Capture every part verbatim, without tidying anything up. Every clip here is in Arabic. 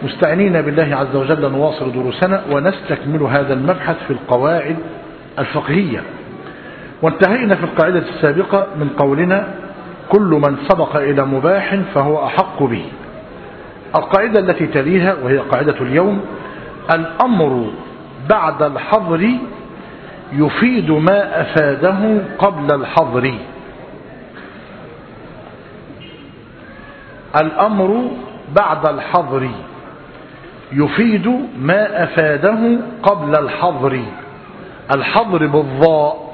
مستعينين بالله عز وجل نواصل دروسنا ونستكمل هذا المبحث في القواعد الفقهية. وانتهينا في القاعدة السابقة من قولنا كل من سبق إلى مباح فهو أحق به. القاعدة التي تليها وهي قاعدة اليوم: الأمر بعد الحظر يفيد ما أفاده قبل الحظر. الأمر بعد الحظر يفيد ما أفاده قبل الحظر. الحظر بالضاء.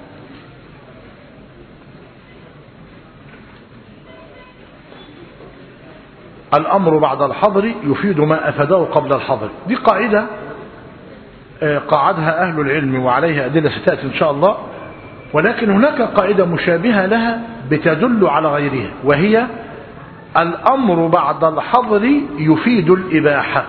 الأمر بعد الحظر يفيد ما أفاده قبل الحظر. دي قاعدة قاعدها أهل العلم وعليها أدلة ستأتي إن شاء الله، ولكن هناك قاعدة مشابهة لها بتدل على غيرها، وهي الأمر بعد الحظر يفيد الإباحة.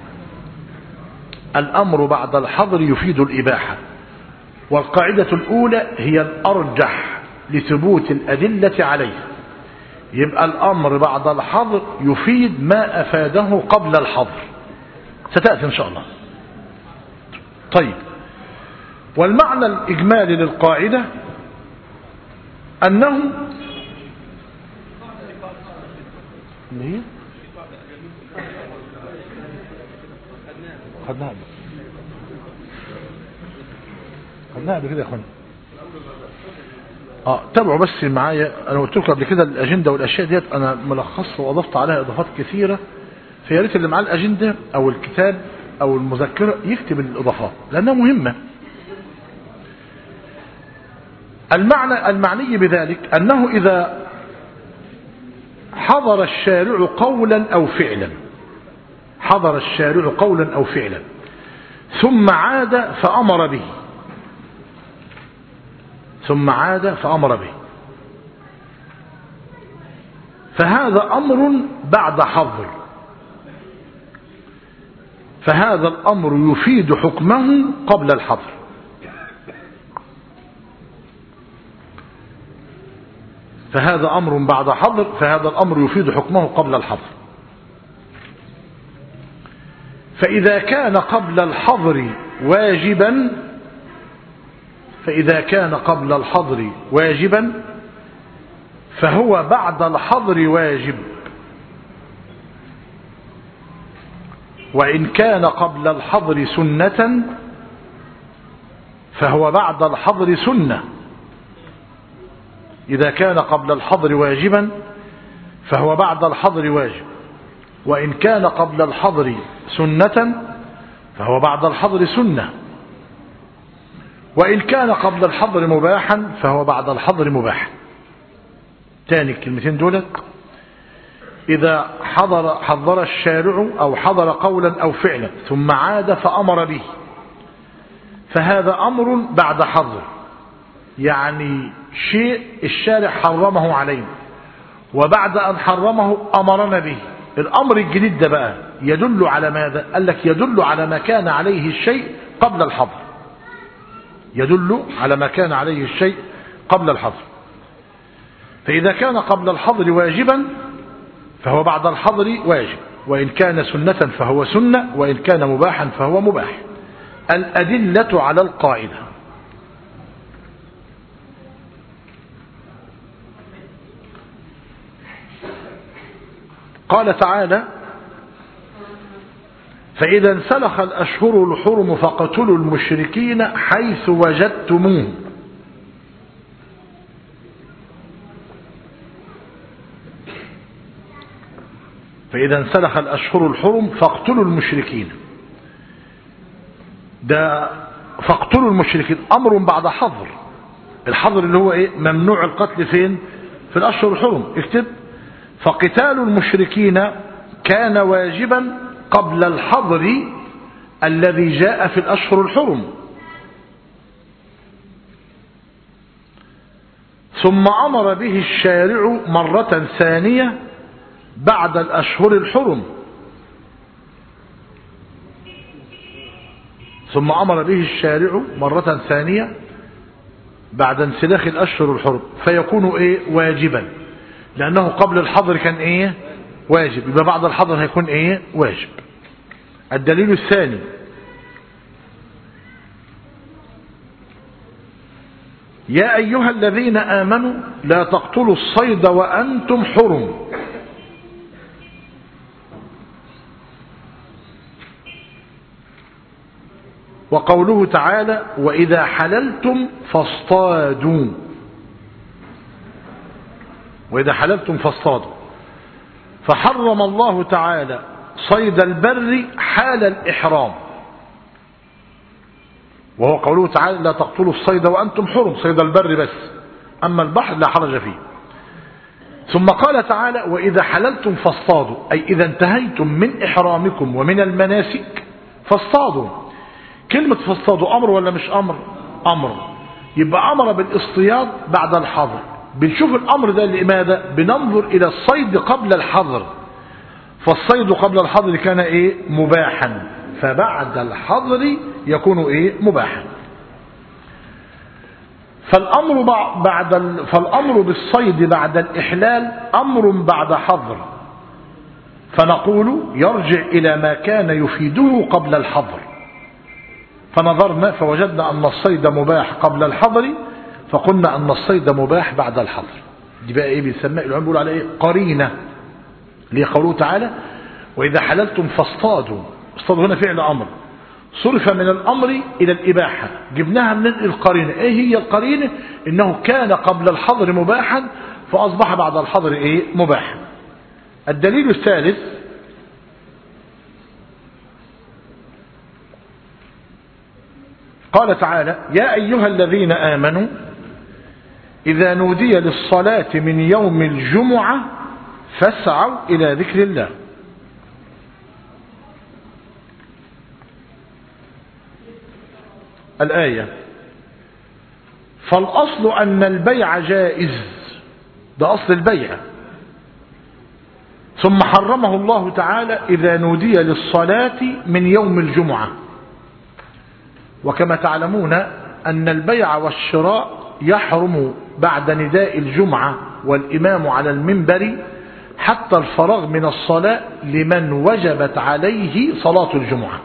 الأمر بعد الحظر يفيد الإباحة، والقاعدة الأولى هي الأرجح لثبوت الأدلة عليها. يبقى الأمر بعد الحظر يفيد ما أفاده قبل الحظر، ستأتي إن شاء الله. طيب، والمعنى الإجمالي للقاعدة أنه ليه؟ خدناها خدناها قبل كده يا اخوانا. اه تابعوا بس معايا. انا قلت لكم قبل كده الاجنده والاشياء ديت انا ملخصها واضفت عليها اضافات كثيره، فيا ريت اللي معاه الاجنده او الكتاب او المذكره يكتب الاضافات لانها مهمه. المعنى المعني بذلك انه اذا حضر الشارع قولا أو فعلا حضر الشارع قولا أو فعلا ثم عاد فأمر به ثم عاد فأمر به فهذا أمر بعد حظر، فهذا الأمر يفيد حكمه قبل الحظر. فهذا أمر بعد حظر، فهذا الأمر يفيد حكمه قبل الحظر. فإذا كان قبل الحظر واجبا فإذا كان قبل الحظر واجبا فهو بعد الحظر واجب، وإن كان قبل الحظر سنة فهو بعد الحظر سنة. إذا كان قبل الحظر واجبا فهو بعد الحظر واجب، وإن كان قبل الحظر سنة فهو بعد الحظر سنة، وإن كان قبل الحظر مباحا فهو بعد الحظر مباح. تاني الكلمتين دولت: إذا حضر حضر الشارع أو حضر قولا أو فعلا ثم عاد فأمر به فهذا أمر بعد حظر، يعني شيء الشارع حرمه علينا وبعد أن حرمه أمرنا به. الأمر الجديد ده بقى يدل على ماذا؟ قال لك يدل على ما كان عليه الشيء قبل الحظر. يدل على ما كان عليه الشيء قبل الحظر. فإذا كان قبل الحظر واجبا فهو بعد الحظر واجب، وإن كان سنة فهو سنة، وإن كان مباحا فهو مباح. الأدلة على القاعدة: قال تعالى: فإذا انسلخ الأشهر الحرم فاقتلوا المشركين حيث وجدتموهم. فإذا انسلخ الأشهر الحرم فاقتلوا المشركين، ده فاقتلوا المشركين أمر بعد حظر. الحظر اللي هو إيه؟ ممنوع القتل فين؟ في الأشهر الحرم. اكتب: فقتال المشركين كان واجبا قبل الحظر الذي جاء في الأشهر الحرم، ثم أمر به الشارع مرة ثانية بعد الأشهر الحرم ثم أمر به الشارع مرة ثانية بعد انسلاخ الأشهر الحرم فيكون إيه؟ واجبا، لأنه قبل الحظر كان إيه؟ واجب، يبقى بعد الحظر هيكون إيه؟ واجب. الدليل الثاني يا أيها الذين آمنوا لا تقتلوا الصيد وأنتم حرم. وقوله تعالى وإذا حللتم فاصطادوا، وإذا حللتم فاصطادوا، فحرم الله تعالى صيد البر حال الإحرام، وهو قوله تعالى لا تقتلوا الصيد وأنتم حرم، صيد البر بس، أما البحر لا حرج فيه. ثم قال تعالى وإذا حللتم فاصطادوا، أي إذا انتهيتم من إحرامكم ومن المناسك فاصطادوا. كلمة فاصطادوا أمر ولا مش أمر؟ أمر. يبقى أمر بالاصطياد بعد الحظر. بنشوف الأمر ده لماذا؟ بننظر إلى الصيد قبل الحظر، فالصيد قبل الحظر كان إيه؟ مباحا، فبعد الحظر يكون إيه؟ مباحا. فالأمر بعد ال... فالأمر بالصيد بعد الإحلال أمر بعد حظر، فنقول يرجع إلى ما كان يفيده قبل الحظر. فنظرنا فوجدنا أن الصيد مباح قبل الحظر، فقلنا أن الصيد مباح بعد الحظر. دي بقى إيه بيسمى العلماء بيقولوا على إيه؟ قرينة. لقوله تعالى وإذا حللتم فاصطادوا، اصطادوا هنا فعل أمر صرف من الأمر إلى الإباحة، جبناها من القرينة. إيه هي القرينة؟ إنه كان قبل الحظر مباحا فأصبح بعد الحظر إيه؟ مباحا. الدليل الثالث قال تعالى يا أيها الذين آمنوا إذا نودي للصلاة من يوم الجمعة فاسعوا إلى ذكر الله. الآية فالأصل أن البيع جائز، ده أصل البيع، ثم حرمه الله تعالى إذا نودي للصلاة من يوم الجمعة. وكما تعلمون أن البيع والشراء يحرم بعد نداء الجمعة والإمام على المنبر حتى الفراغ من الصلاة لمن وجبت عليه صلاة الجمعة.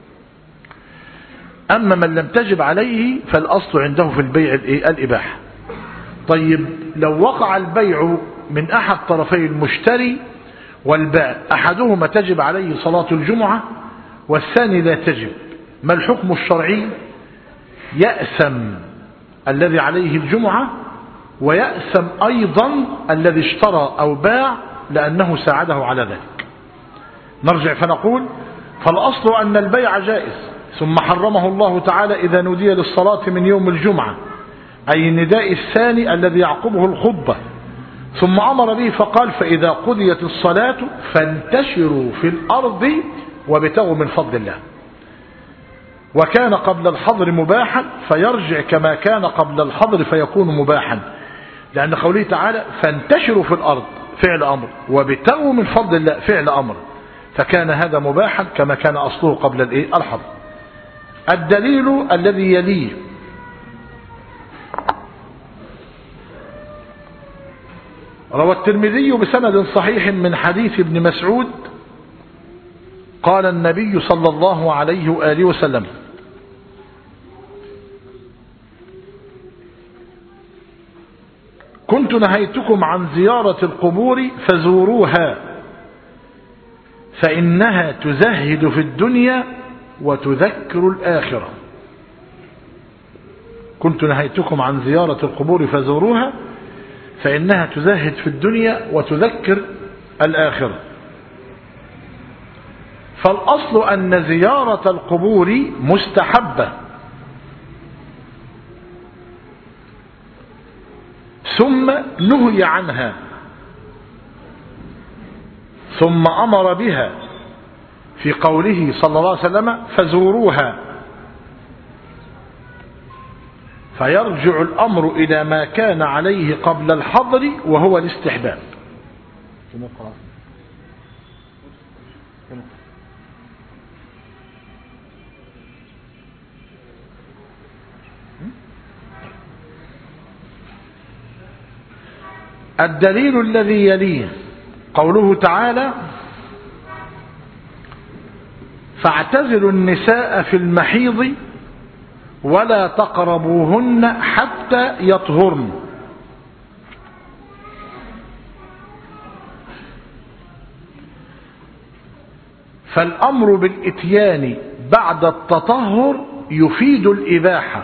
أما من لم تجب عليه فالأصل عنده في البيع الإباحة. طيب لو وقع البيع من أحد طرفي المشتري والبائع، أحدهما تجب عليه صلاة الجمعة والثاني لا تجب، ما الحكم الشرعي؟ يأثم الذي عليه الجمعة ويأثم أيضا الذي اشترى أو باع لأنه ساعده على ذلك. نرجع فنقول فالأصل أن البيع جائز، ثم حرمه الله تعالى إذا نودي للصلاة من يوم الجمعة، أي النداء الثاني الذي يعقبه الخطبة، ثم أمر به فقال فإذا قضيت الصلاة فانتشروا في الأرض وابتغوا من فضل الله. وكان قبل الحظر مباحا فيرجع كما كان قبل الحظر فيكون مباحا، لأن قوله تعالى فانتشروا في الأرض فعل أمر وابتغوا من فضل الله فعل أمر، فكان هذا مباحا كما كان أصله قبل الحظر. الدليل الذي يليه روى الترمذي بسند صحيح من حديث ابن مسعود قال النبي صلى الله عليه وآله وسلم كنت نهيتكم عن زيارة القبور فزوروها فإنها تزهد في الدنيا وتذكر الآخرة. كنت نهيتكم عن زيارة القبور فزوروها فإنها تزهد في الدنيا وتذكر الآخرة. فالأصل أن زيارة القبور مستحبة، ثم نهي عنها ثم أمر بها في قوله صلى الله عليه وسلم فزوروها، فيرجع الأمر إلى ما كان عليه قبل الحظر وهو الاستحباب. الدليل الذي يليه قوله تعالى فاعتزلوا النساء في المحيض ولا تقربوهن حتى يطهرن. فالأمر بالإتيان بعد التطهر يفيد الإباحة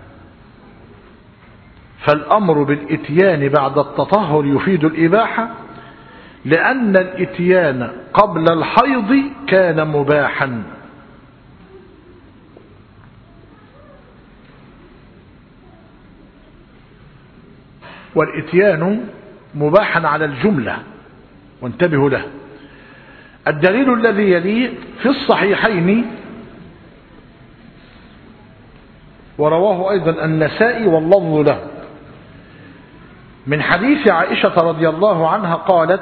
فالأمر بالإتيان بعد التطهر يفيد الإباحة لأن الإتيان قبل الحيض كان مباحا. والإتيان مباحا على الجملة، وانتبهوا له. الدليل الذي يليه في الصحيحين، ورواه أيضا النسائي واللفظ له، من حديث عائشة رضي الله عنها قالت: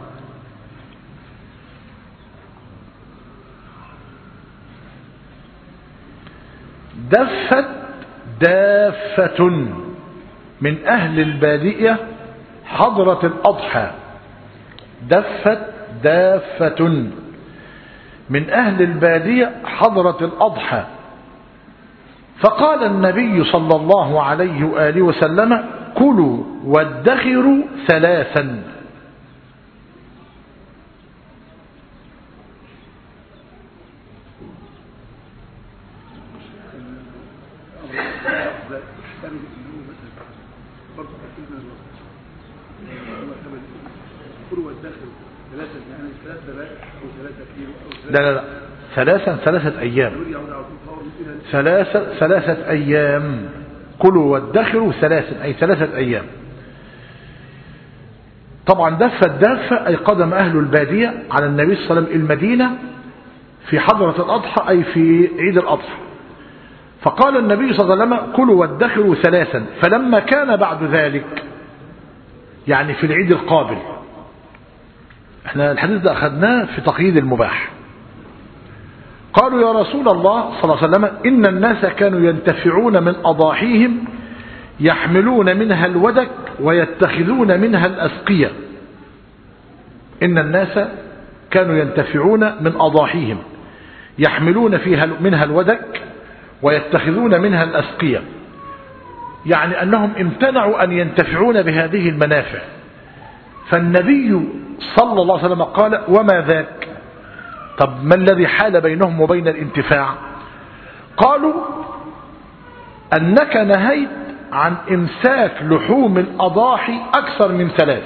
دفت دافة من أهل البادية حضرة الأضحى. دفت دافة من أهل البادية حضرة الأضحى، فقال النبي صلى الله عليه وآله وسلم: كلوا وادخروا ثلاثا. لا لا لا ثلاثا ثلاثة أيام ثلاثة ثلاثة أيام كلوا وادخروا ثلاثا أي ثلاثة أيام. طبعا دفة الدافة أي قدم أهل البادية على النبي صلى الله عليه وسلم المدينة في حضرة الأضحى أي في عيد الأضحى، فقال النبي صلى الله عليه وسلم: كلوا وادخروا ثلاثا. فلما كان بعد ذلك يعني في العيد القابل، احنا الحديث ده أخذناه في تقييد المباح، قالوا: يا رسول الله صلى الله عليه وسلم إن الناس كانوا ينتفعون من أضاحيهم يحملون منها الودك ويتخذون منها الأسقية. إن الناس كانوا ينتفعون من أضاحيهم يحملون فيها منها الودك ويتخذون منها الأسقية، يعني أنهم امتنعوا أن ينتفعون بهذه المنافع. فالنبي صلى الله عليه وسلم قال: وما ذاك؟ طب ما الذي حال بينهم وبين الانتفاع؟ قالوا: أنك نهيت عن إمساك لحوم الأضاحي أكثر من ثلاث.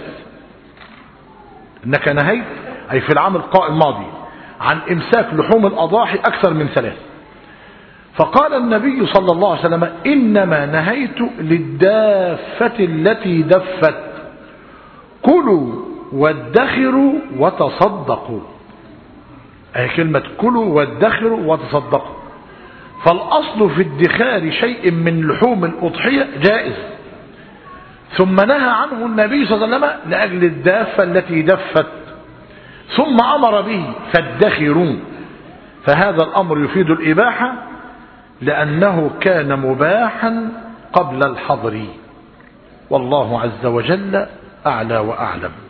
أنك نهيت أي في العام الماضي عن إمساك لحوم الأضاحي أكثر من ثلاث. فقال النبي صلى الله عليه وسلم: إنما نهيت للدافة التي دفت، كلوا وادخروا وتصدقوا. أي كلمة كلوا وادخروا وتصدقوا. فالأصل في الادخار شيء من لحوم الأضحية جائز، ثم نهى عنه النبي صلى الله عليه وسلم لأجل الدافة التي دفت، ثم أمر به فادخروا. فهذا الأمر يفيد الإباحة لأنه كان مباحا قبل الحظر. والله عز وجل أعلى وأعلم.